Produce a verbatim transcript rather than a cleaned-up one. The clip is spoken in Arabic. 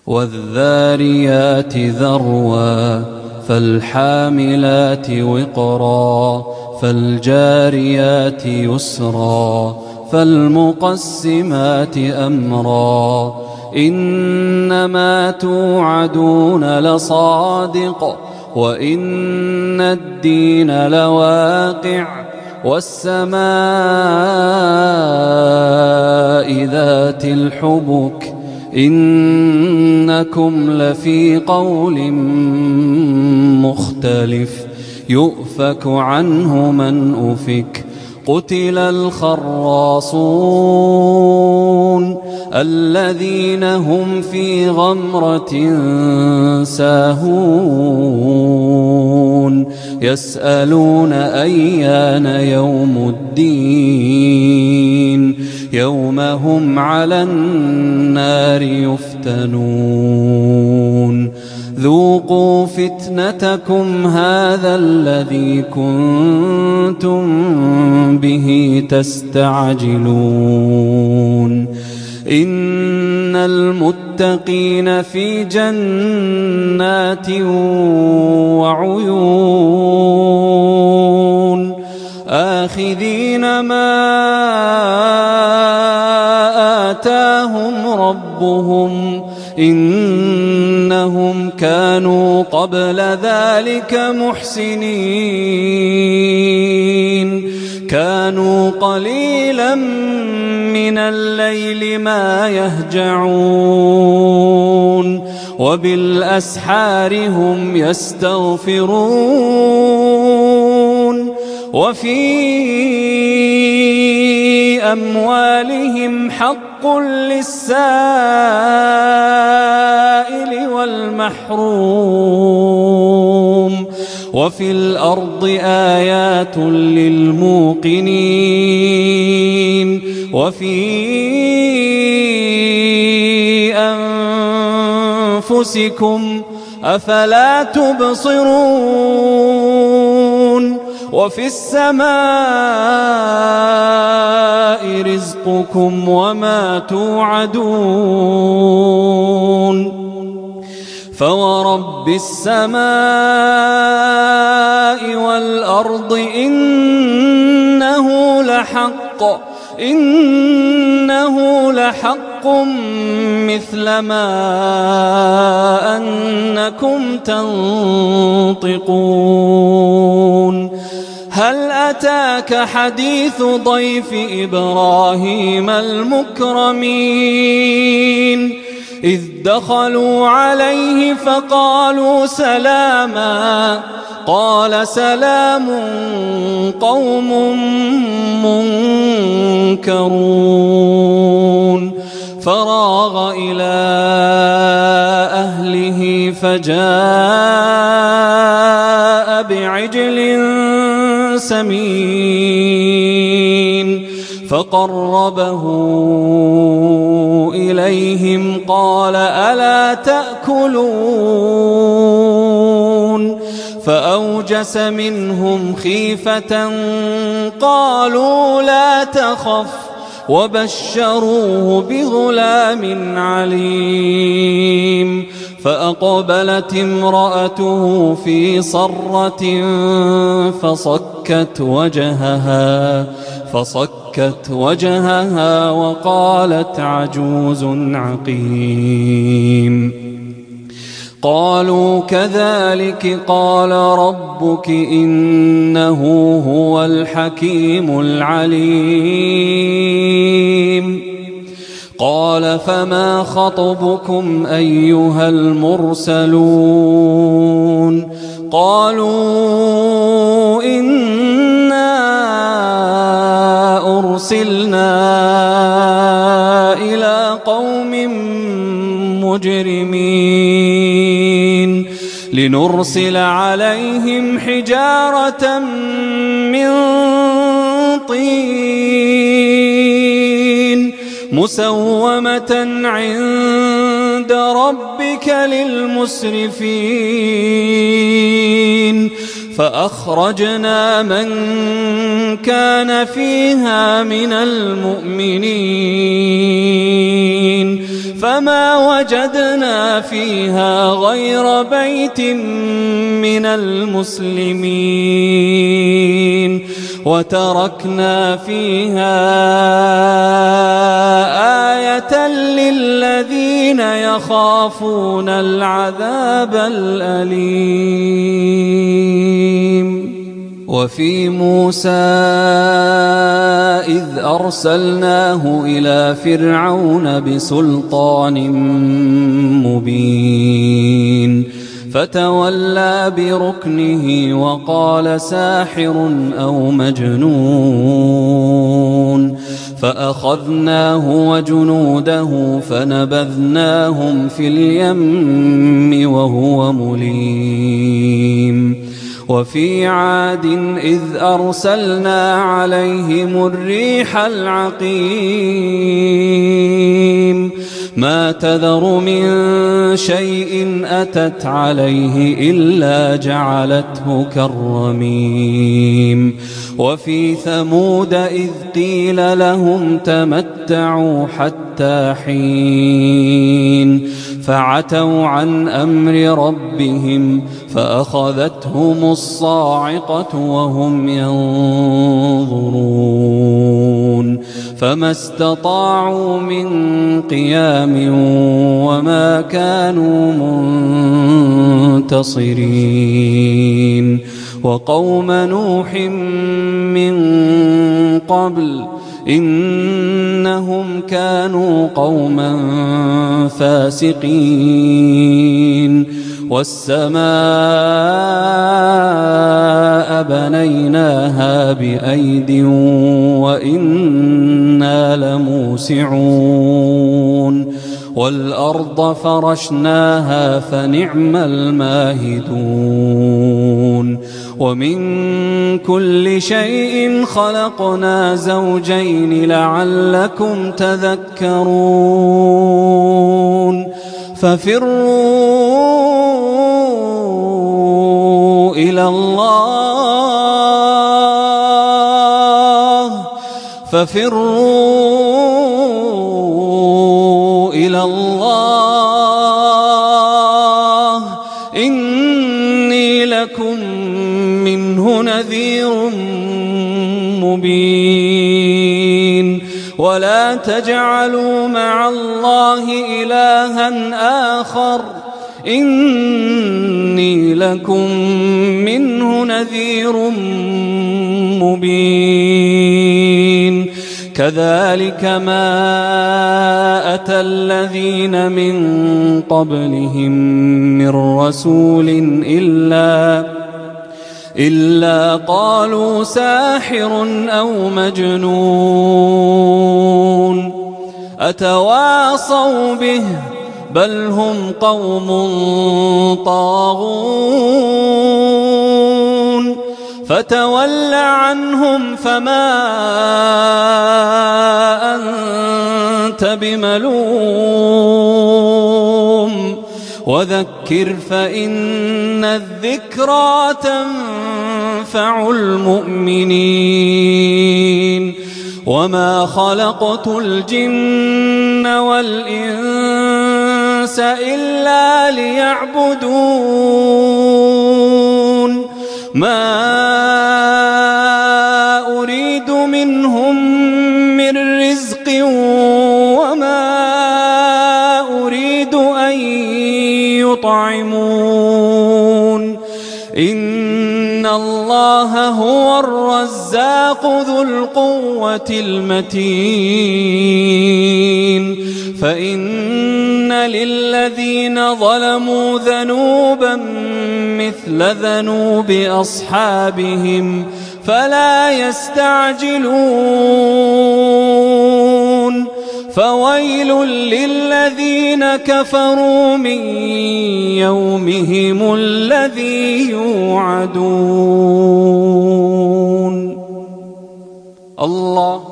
والذاريات ذروا فالحاملات وقرا فالجاريات يسرا فالمقسمات أمرا إنما توعدون لصادق وإن الدين لواقع والسماء ذات الحبك إنكم لفي قول مختلف يؤفك عنه من أفك قتل الخراصون الذين هم في غمرة ساهون يسألون أيان يوم الدين يوم هم على النار يفتنون ذوقوا فتنتكم هذا الذي كنتم به تستعجلون إن المتقين في جنات وعيون آخذين ما آتاهم ربهم إنهم كانوا قبل ذلك محسنين كانوا قليلا من الليل ما يهجعون وبالأسحار هم يستغفرون وفي أموالهم حق للسائل والمحروم وفي الأرض آيات للموقنين وفي أنفسكم أفلا تبصرون وفي السماء رزقكم وما توعدون فورب السماء والأرض إنه لحق إنه لحق مثل ما أنكم تنطقون هل أتاك حديث ضيف إبراهيم المكرمين إذ دخلوا عليه فقالوا سلاما قال سلام قوم منكرون فراغ إلى أهله فجاء بعجل سمين فقربه إليهم قال ألا تأكلون فأوجس منهم خيفة قالوا لا تخف وبشروه بغلام عليم فأقبلت امرأته في صرة فصكت وجهها فصكت وجهها وقالت عجوز عقيم قالوا كذلك قال ربك إنه هو الحكيم العليم قال فما خطبكم أيها المرسلون قالوا إنا أرسلنا إلى قوم مجرمين لنرسل عليهم حجارة من طين مسومة عند ربك للمسرفين فأخرجنا من كان فيها من المؤمنين فما وجدنا فيها غير بيت من المسلمين وتركنا فيها آية للذين يخافون العذاب الأليم. وفي موسى إذ أرسلناه إلى فرعون بسلطان مبين فتولى بركنه وقال ساحر أو مجنون فأخذناه وجنوده فنبذناهم في اليم وهو مليم. وفي عاد إذ أرسلنا عليهم الريح العقيم ما تذر من شيء أتت عليه إلا جعلته كالرميم. وفي ثمود إذ قيل لهم تمتعوا حتى حين فعتوا عن أمر ربهم فأخذتهم الصاعقة وهم ينظرون فما استطاعوا من قيام وما كانوا منتصرين. وقوم نوح من قبل إنهم كانوا قوما فاسقين. والسماء بنيناها بأيد وإنا لموسعون والأرض فرشناها فنعم الماهدون. ومن كل شيء خلقنا زوجين لعلكم تذكرون. ففروا إلى الله ففروا إلى الله إني لكم منه نذير مبين. ولا تجعلوا مع الله إلها آخر إني لكم منه نذير مبين. كذلك ما أتى الذين من قبلهم من رسول إلا إلا قالوا ساحر أو مجنون أتواصوا به بل هم قوم طاغون. فتول عنهم فما أنت بملوم وذكر فإن الذكرى تنفع المؤمنين. وما خلقت الجن والإنس إلا ليعبدون ما أريد منهم من رزق وما أريد أن يطعمون إن الله هو الرزاق ذو القوة المتين. فإن للذين ظلموا ذنوبا مثل ذنوب أصحابهم فلا يستعجلون. فويل للذين كفروا من يومهم الذي يوعدون. الله